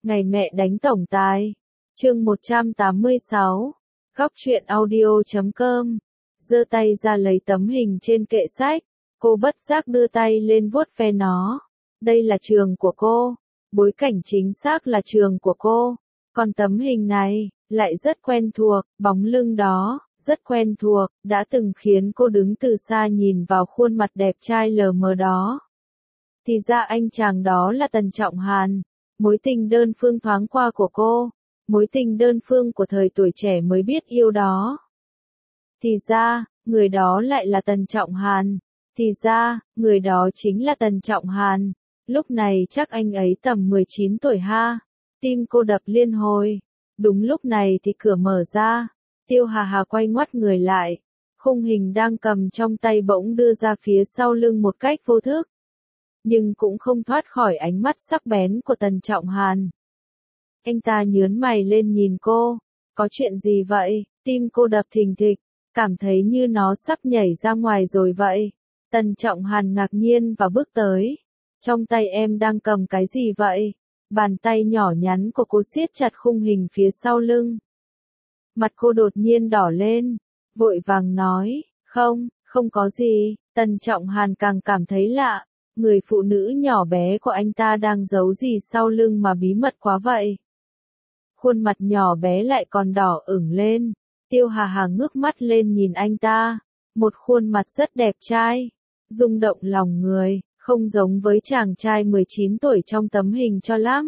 Ngày mẹ đánh tổng tài. Chương 186. Góc truyện audio.com. Giơ tay ra lấy tấm hình trên kệ sách, cô bất giác đưa tay lên vuốt ve nó. Đây là trường của cô, bối cảnh chính xác là trường của cô, còn tấm hình này lại rất quen thuộc, bóng lưng đó rất quen thuộc, đã từng khiến cô đứng từ xa nhìn vào khuôn mặt đẹp trai lờ mờ đó. Thì ra anh chàng đó là Tần Trọng Hàn, mối tình đơn phương thoáng qua của cô, mối tình đơn phương của thời tuổi trẻ mới biết yêu đó. Thì ra, người đó lại là Tần Trọng Hàn. Thì ra, người đó chính là Tần Trọng Hàn. Lúc này chắc anh ấy tầm 19 tuổi ha. Tim cô đập liên hồi. Đúng lúc này thì cửa mở ra. Tiêu Hà Hà quay ngoắt người lại. Khung hình đang cầm trong tay bỗng đưa ra phía sau lưng một cách vô thức. Nhưng cũng không thoát khỏi ánh mắt sắc bén của Tần Trọng Hàn. Anh ta nhướng mày lên nhìn cô. Có chuyện gì vậy? Tim cô đập thình thịch, cảm thấy như nó sắp nhảy ra ngoài rồi vậy. Tần Trọng Hàn ngạc nhiên và bước tới. Trong tay em đang cầm cái gì vậy? Bàn tay nhỏ nhắn của cô siết chặt khung hình phía sau lưng. Mặt cô đột nhiên đỏ lên, vội vàng nói, không có gì. Tần Trọng Hàn càng cảm thấy lạ, người phụ nữ nhỏ bé của anh ta đang giấu gì sau lưng mà bí mật quá vậy. Khuôn mặt nhỏ bé lại còn đỏ ửng lên. Tiêu Hà Hà ngước mắt lên nhìn anh ta, một khuôn mặt rất đẹp trai, rung động lòng người, không giống với chàng trai 19 tuổi trong tấm hình cho lắm.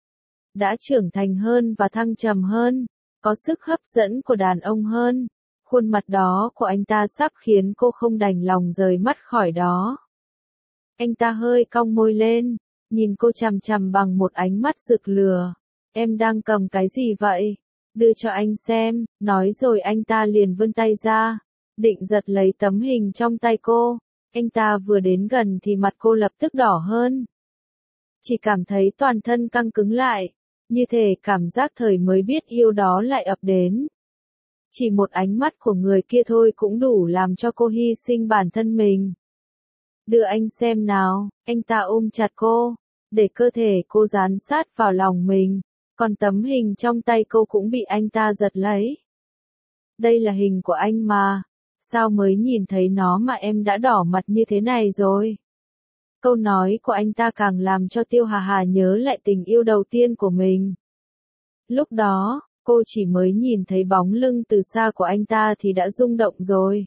Đã trưởng thành hơn và thăng trầm hơn, có sức hấp dẫn của đàn ông hơn, khuôn mặt đó của anh ta sắp khiến cô không đành lòng rời mắt khỏi đó. Anh ta hơi cong môi lên, nhìn cô chằm chằm bằng một ánh mắt rực lửa. Em đang cầm cái gì vậy? Đưa cho anh xem, nói rồi anh ta liền vươn tay ra, định giật lấy tấm hình trong tay cô. Anh ta vừa đến gần thì mặt cô lập tức đỏ hơn. Chỉ cảm thấy toàn thân căng cứng lại, như thể cảm giác thời mới biết yêu đó lại ập đến. Chỉ một ánh mắt của người kia thôi cũng đủ làm cho cô hy sinh bản thân mình. Đưa anh xem nào, anh ta ôm chặt cô, để cơ thể cô dán sát vào lòng mình. Còn tấm hình trong tay cô cũng bị anh ta giật lấy. Đây là hình của anh mà. Sao mới nhìn thấy nó mà em đã đỏ mặt như thế này rồi? Câu nói của anh ta càng làm cho Tiêu Hà Hà nhớ lại tình yêu đầu tiên của mình. Lúc đó, cô chỉ mới nhìn thấy bóng lưng từ xa của anh ta thì đã rung động rồi.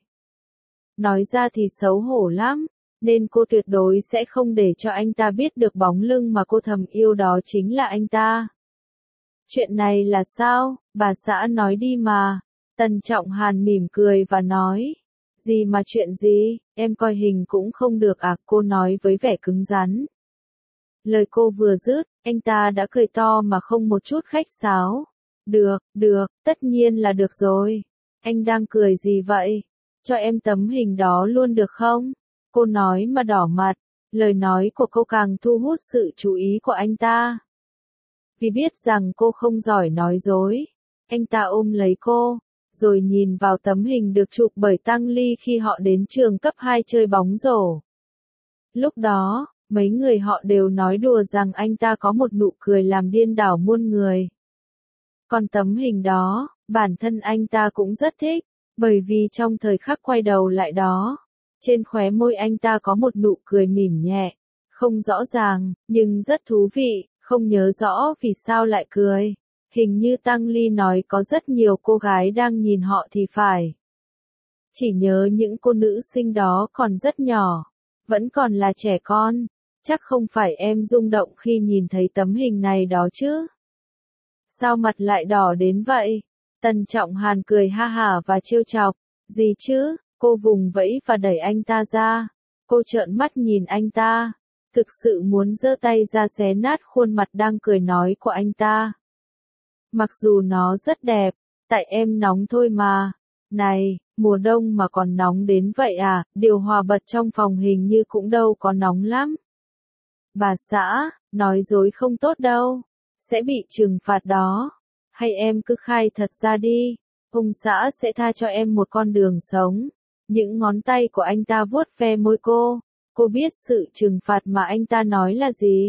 Nói ra thì xấu hổ lắm, nên cô tuyệt đối sẽ không để cho anh ta biết được bóng lưng mà cô thầm yêu đó chính là anh ta. Chuyện này là sao, bà xã nói đi mà. Tần Trọng Hàn mỉm cười và nói. Gì mà chuyện gì, em coi hình cũng không được à, cô nói với vẻ cứng rắn. Lời cô vừa dứt, anh ta đã cười to mà không một chút khách sáo. Được, tất nhiên là được rồi. Anh đang cười gì vậy? Cho em tấm hình đó luôn được không? Cô nói mà đỏ mặt, lời nói của cô càng thu hút sự chú ý của anh ta. Vì biết rằng cô không giỏi nói dối, anh ta ôm lấy cô, rồi nhìn vào tấm hình được chụp bởi Tăng Ly khi họ đến trường cấp 2 chơi bóng rổ. Lúc đó, mấy người họ đều nói đùa rằng anh ta có một nụ cười làm điên đảo muôn người. Còn tấm hình đó, bản thân anh ta cũng rất thích, bởi vì trong thời khắc quay đầu lại đó, trên khóe môi anh ta có một nụ cười mỉm nhẹ, không rõ ràng, nhưng rất thú vị. Không nhớ rõ vì sao lại cười. Hình như Tăng Ly nói có rất nhiều cô gái đang nhìn họ thì phải. Chỉ nhớ những cô nữ sinh đó còn rất nhỏ, vẫn còn là trẻ con. Chắc không phải em rung động khi nhìn thấy tấm hình này đó chứ? Sao mặt lại đỏ đến vậy? Tần Trọng Hàn cười ha hả và trêu chọc. Gì chứ? Cô vùng vẫy và đẩy anh ta ra. Cô trợn mắt nhìn anh ta. Thực sự muốn giơ tay ra xé nát khuôn mặt đang cười nói của anh ta. Mặc dù nó rất đẹp, tại em nóng thôi mà. Này, mùa đông mà còn nóng đến vậy à, điều hòa bật trong phòng hình như cũng đâu có nóng lắm. Bà xã, nói dối không tốt đâu, sẽ bị trừng phạt đó. Hay em cứ khai thật ra đi, ông xã sẽ tha cho em một con đường sống. Những ngón tay của anh ta vuốt ve môi cô. Cô biết sự trừng phạt mà anh ta nói là gì.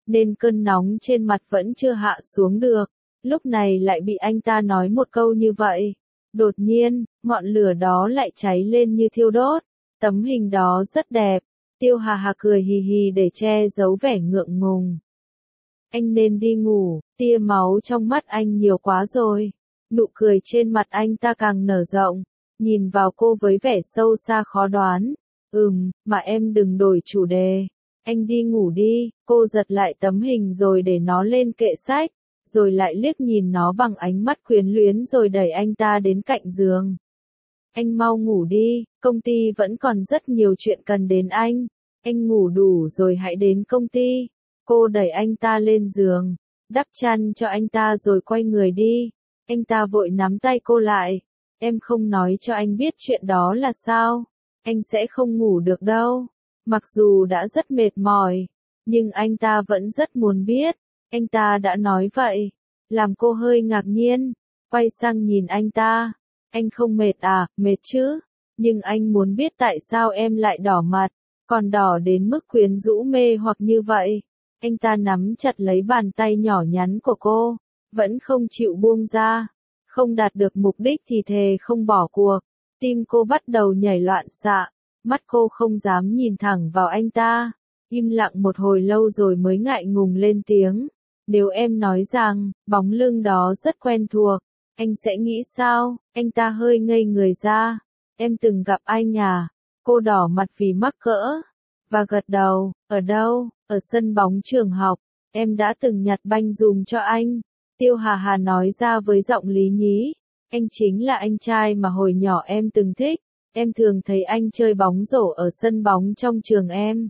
nên cơn nóng trên mặt vẫn chưa hạ xuống được. Lúc này lại bị anh ta nói một câu như vậy. Đột nhiên, ngọn lửa đó lại cháy lên như thiêu đốt. Tấm hình đó rất đẹp. Tiêu Hà Hà cười hì hì để che giấu vẻ ngượng ngùng. Anh nên đi ngủ, tia máu trong mắt anh nhiều quá rồi. Nụ cười trên mặt anh ta càng nở rộng, nhìn vào cô với vẻ sâu xa khó đoán. Mà em đừng đổi chủ đề. Anh đi ngủ đi, cô giật lại tấm hình rồi để nó lên kệ sách, rồi lại liếc nhìn nó bằng ánh mắt quyến luyến rồi đẩy anh ta đến cạnh giường. Anh mau ngủ đi, công ty vẫn còn rất nhiều chuyện cần đến anh. Anh ngủ đủ rồi hãy đến công ty. Cô đẩy anh ta lên giường, đắp chăn cho anh ta rồi quay người đi. Anh ta vội nắm tay cô lại. Em không nói cho anh biết chuyện đó là sao? Anh sẽ không ngủ được đâu. Mặc dù đã rất mệt mỏi, nhưng anh ta vẫn rất muốn biết. Anh ta đã nói vậy, làm cô hơi ngạc nhiên, quay sang nhìn anh ta. Anh không mệt à? Mệt chứ, nhưng anh muốn biết tại sao em lại đỏ mặt, còn đỏ đến mức quyến rũ mê hoặc như vậy. Anh ta nắm chặt lấy bàn tay nhỏ nhắn của cô, vẫn không chịu buông ra. Không đạt được mục đích thì thề không bỏ cuộc. Tim cô bắt đầu nhảy loạn xạ, mắt cô không dám nhìn thẳng vào anh ta. Im lặng một hồi lâu rồi mới ngại ngùng lên tiếng. Nếu em nói rằng, bóng lưng đó rất quen thuộc, anh sẽ nghĩ sao? Anh ta hơi ngây người ra. Em từng gặp anh à? Cô đỏ mặt vì mắc cỡ, và gật đầu. Ở đâu? Ở sân bóng trường học, em đã từng nhặt banh dùm cho anh. Tiêu Hà Hà nói ra với giọng lý nhí. Anh chính là anh trai mà hồi nhỏ em từng thích. Em thường thấy anh chơi bóng rổ ở sân bóng trong trường em.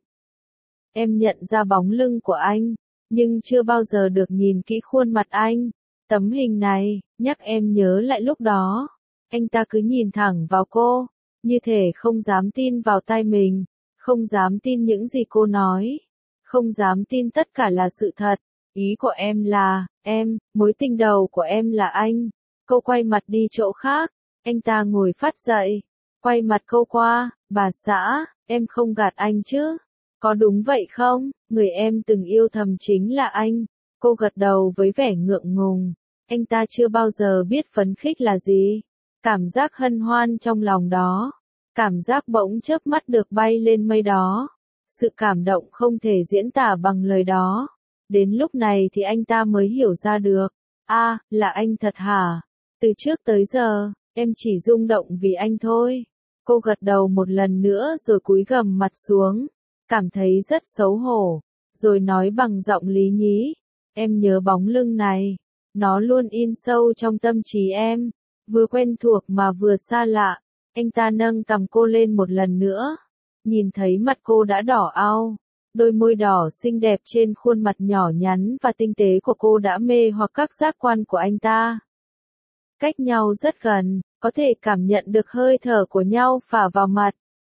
Em nhận ra bóng lưng của anh, nhưng chưa bao giờ được nhìn kỹ khuôn mặt anh. Tấm hình này, nhắc em nhớ lại lúc đó. Anh ta cứ nhìn thẳng vào cô, như thể không dám tin vào tai mình, không dám tin những gì cô nói, không dám tin tất cả là sự thật. Ý của em là, mối tình đầu của em là anh. Cô quay mặt đi chỗ khác, anh ta ngồi phắt dậy, quay mặt cô qua. Bà xã, em không gạt anh chứ? Có đúng vậy không? Người em từng yêu thầm chính là anh. Cô gật đầu với vẻ ngượng ngùng. Anh ta chưa bao giờ biết phấn khích là gì. Cảm giác hân hoan trong lòng đó. Cảm giác bỗng chớp mắt được bay lên mây đó. Sự cảm động không thể diễn tả bằng lời đó. Đến lúc này thì anh ta mới hiểu ra được. Là anh thật hả? Từ trước tới giờ, em chỉ rung động vì anh thôi. Cô gật đầu một lần nữa rồi cúi gằm mặt xuống. Cảm thấy rất xấu hổ. Rồi nói bằng giọng lý nhí. Em nhớ bóng lưng này. Nó luôn in sâu trong tâm trí em. Vừa quen thuộc mà vừa xa lạ. Anh ta nâng cằm cô lên một lần nữa. Nhìn thấy mặt cô đã đỏ ao. Đôi môi đỏ xinh đẹp trên khuôn mặt nhỏ nhắn và tinh tế của cô đã mê hoặc các giác quan của anh ta. Cách nhau rất gần, có thể cảm nhận được hơi thở của nhau phả vào mặt.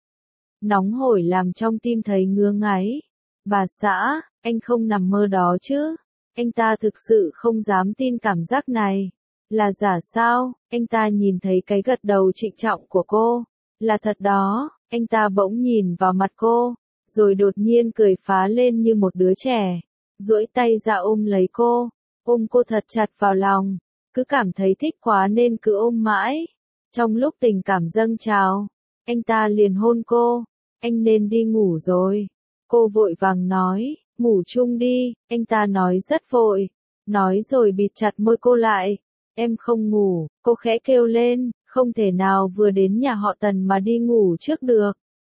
Nóng hổi làm trong tim thấy ngứa ngáy. Bà xã, anh không nằm mơ đó chứ? Anh ta thực sự không dám tin cảm giác này. Là giả sao? Anh ta nhìn thấy cái gật đầu trịnh trọng của cô. Là thật đó. Anh ta bỗng nhìn vào mặt cô, rồi đột nhiên cười phá lên như một đứa trẻ. Duỗi tay ra ôm lấy cô, ôm cô thật chặt vào lòng. Cứ cảm thấy thích quá nên cứ ôm mãi. Trong lúc tình cảm dâng trào, anh ta liền hôn cô. Anh nên đi ngủ rồi. Cô vội vàng nói, ngủ chung đi. Anh ta nói rất vội. Nói rồi bịt chặt môi cô lại. Em không ngủ, cô khẽ kêu lên, không thể nào vừa đến nhà họ Tần mà đi ngủ trước được.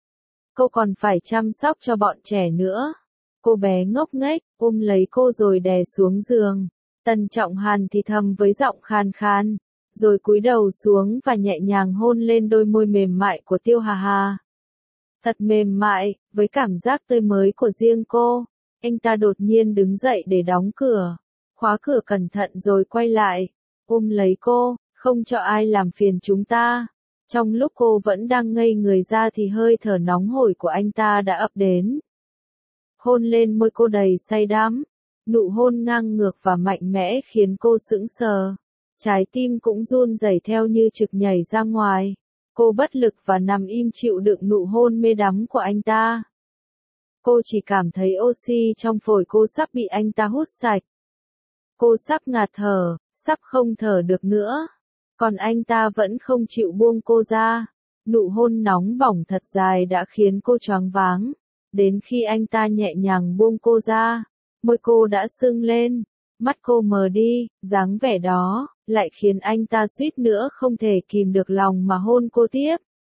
Cô còn phải chăm sóc cho bọn trẻ nữa. Cô bé ngốc nghếch, ôm lấy cô rồi đè xuống giường. Tần Trọng Hàn thì thầm với giọng khan khan, rồi cúi đầu xuống và nhẹ nhàng hôn lên đôi môi mềm mại của Tiêu Hà Hà. Thật mềm mại, với cảm giác tươi mới của riêng cô. Anh ta đột nhiên đứng dậy để đóng cửa, khóa cửa cẩn thận rồi quay lại, ôm lấy cô, không cho ai làm phiền chúng ta. Trong lúc cô vẫn đang ngây người ra thì hơi thở nóng hổi của anh ta đã ập đến. Hôn lên môi cô đầy say đắm. Nụ hôn ngang ngược và mạnh mẽ khiến cô sững sờ. Trái tim cũng run rẩy theo như trực nhảy ra ngoài. Cô bất lực và nằm im chịu đựng nụ hôn mê đắm của anh ta. Cô chỉ cảm thấy oxy trong phổi cô sắp bị anh ta hút sạch. Cô sắp ngạt thở, sắp không thở được nữa. Còn anh ta vẫn không chịu buông cô ra. Nụ hôn nóng bỏng thật dài đã khiến cô choáng váng. Đến khi anh ta nhẹ nhàng buông cô ra, môi cô đã sưng lên, mắt cô mờ đi, dáng vẻ đó, lại khiến anh ta suýt nữa không thể kìm được lòng mà hôn cô tiếp.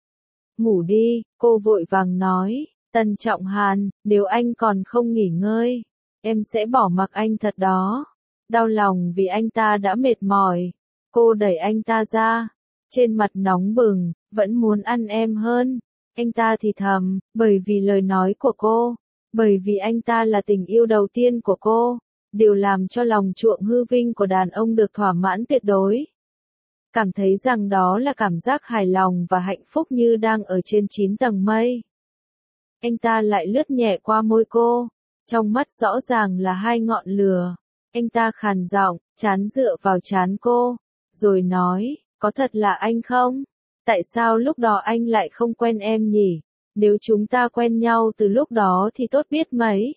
Ngủ đi, cô vội vàng nói, Tần Trọng Hàn, nếu anh còn không nghỉ ngơi, em sẽ bỏ mặc anh thật đó. Đau lòng vì anh ta đã mệt mỏi, cô đẩy anh ta ra, trên mặt nóng bừng, vẫn muốn ăn em hơn. Anh ta thì thầm, bởi vì lời nói của cô, bởi vì anh ta là tình yêu đầu tiên của cô, đều làm cho lòng chuộng hư vinh của đàn ông được thỏa mãn tuyệt đối. Cảm thấy rằng đó là cảm giác hài lòng và hạnh phúc như đang ở trên 9 tầng mây. Anh ta lại lướt nhẹ qua môi cô, trong mắt rõ ràng là hai ngọn lửa. Anh ta khàn giọng, trán dựa vào trán cô, rồi nói, có thật là anh không? Tại sao lúc đó anh lại không quen em nhỉ? Nếu chúng ta quen nhau từ lúc đó thì tốt biết mấy.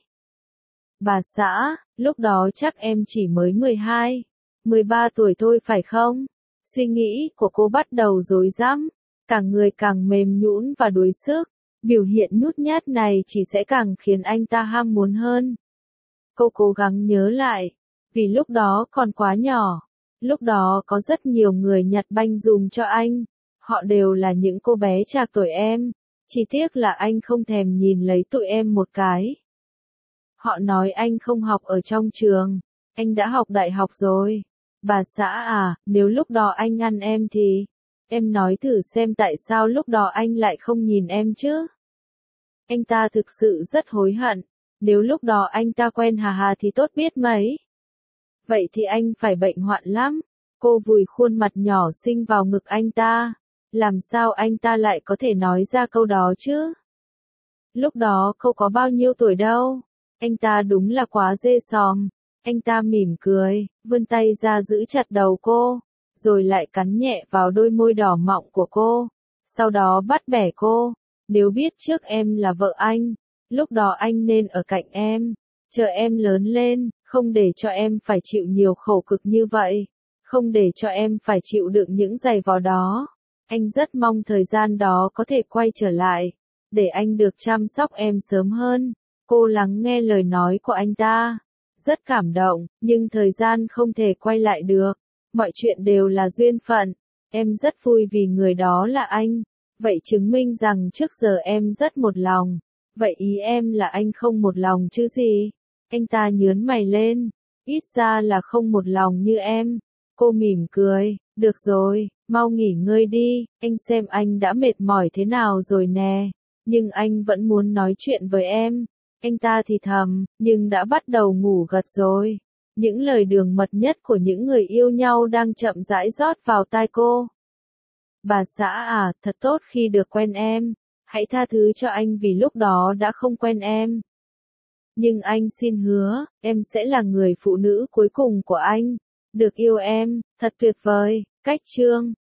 Bà xã, lúc đó chắc em chỉ mới 12, 13 tuổi thôi phải không? Suy nghĩ của cô bắt đầu rối rắm, cả người càng mềm nhũn và đuối sức. Biểu hiện nhút nhát này chỉ sẽ càng khiến anh ta ham muốn hơn. Cô cố gắng nhớ lại, vì lúc đó còn quá nhỏ. Lúc đó có rất nhiều người nhặt banh dùm cho anh. Họ đều là những cô bé trạc tuổi em. Chỉ tiếc là anh không thèm nhìn lấy tụi em một cái. Họ nói anh không học ở trong trường. Anh đã học đại học rồi. Bà xã à, nếu lúc đó anh ngăn em thì... Em nói thử xem tại sao lúc đó anh lại không nhìn em chứ? Anh ta thực sự rất hối hận. Nếu lúc đó anh ta quen Hà Hà thì tốt biết mấy. Vậy thì anh phải bệnh hoạn lắm. Cô vùi khuôn mặt nhỏ xinh vào ngực anh ta. Làm sao anh ta lại có thể nói ra câu đó chứ? Lúc đó cô có bao nhiêu tuổi đâu. Anh ta đúng là quá dê sòm. Anh ta mỉm cười, vươn tay ra giữ chặt đầu cô, rồi lại cắn nhẹ vào đôi môi đỏ mọng của cô. Sau đó bắt bẻ cô. Nếu biết trước em là vợ anh, lúc đó anh nên ở cạnh em, chờ em lớn lên, không để cho em phải chịu nhiều khổ cực như vậy, không để cho em phải chịu đựng những giày vò đó. Anh rất mong thời gian đó có thể quay trở lại, để anh được chăm sóc em sớm hơn. Cô lắng nghe lời nói của anh ta, rất cảm động, nhưng thời gian không thể quay lại được. Mọi chuyện đều là duyên phận. Em rất vui vì người đó là anh. Vậy chứng minh rằng trước giờ em rất một lòng. Vậy ý em là anh không một lòng chứ gì? Anh ta nhướng mày lên. Ít ra là không một lòng như em. Cô mỉm cười. Được rồi, mau nghỉ ngơi đi. Anh xem anh đã mệt mỏi thế nào rồi nè. Nhưng anh vẫn muốn nói chuyện với em. Anh ta thì thầm, nhưng đã bắt đầu ngủ gật rồi. Những lời đường mật nhất của những người yêu nhau đang chậm rãi rót vào tai cô. Bà xã à, thật tốt khi được quen em. Hãy tha thứ cho anh vì lúc đó đã không quen em. Nhưng anh xin hứa, em sẽ là người phụ nữ cuối cùng của anh. Được yêu em, thật tuyệt vời. Cách chương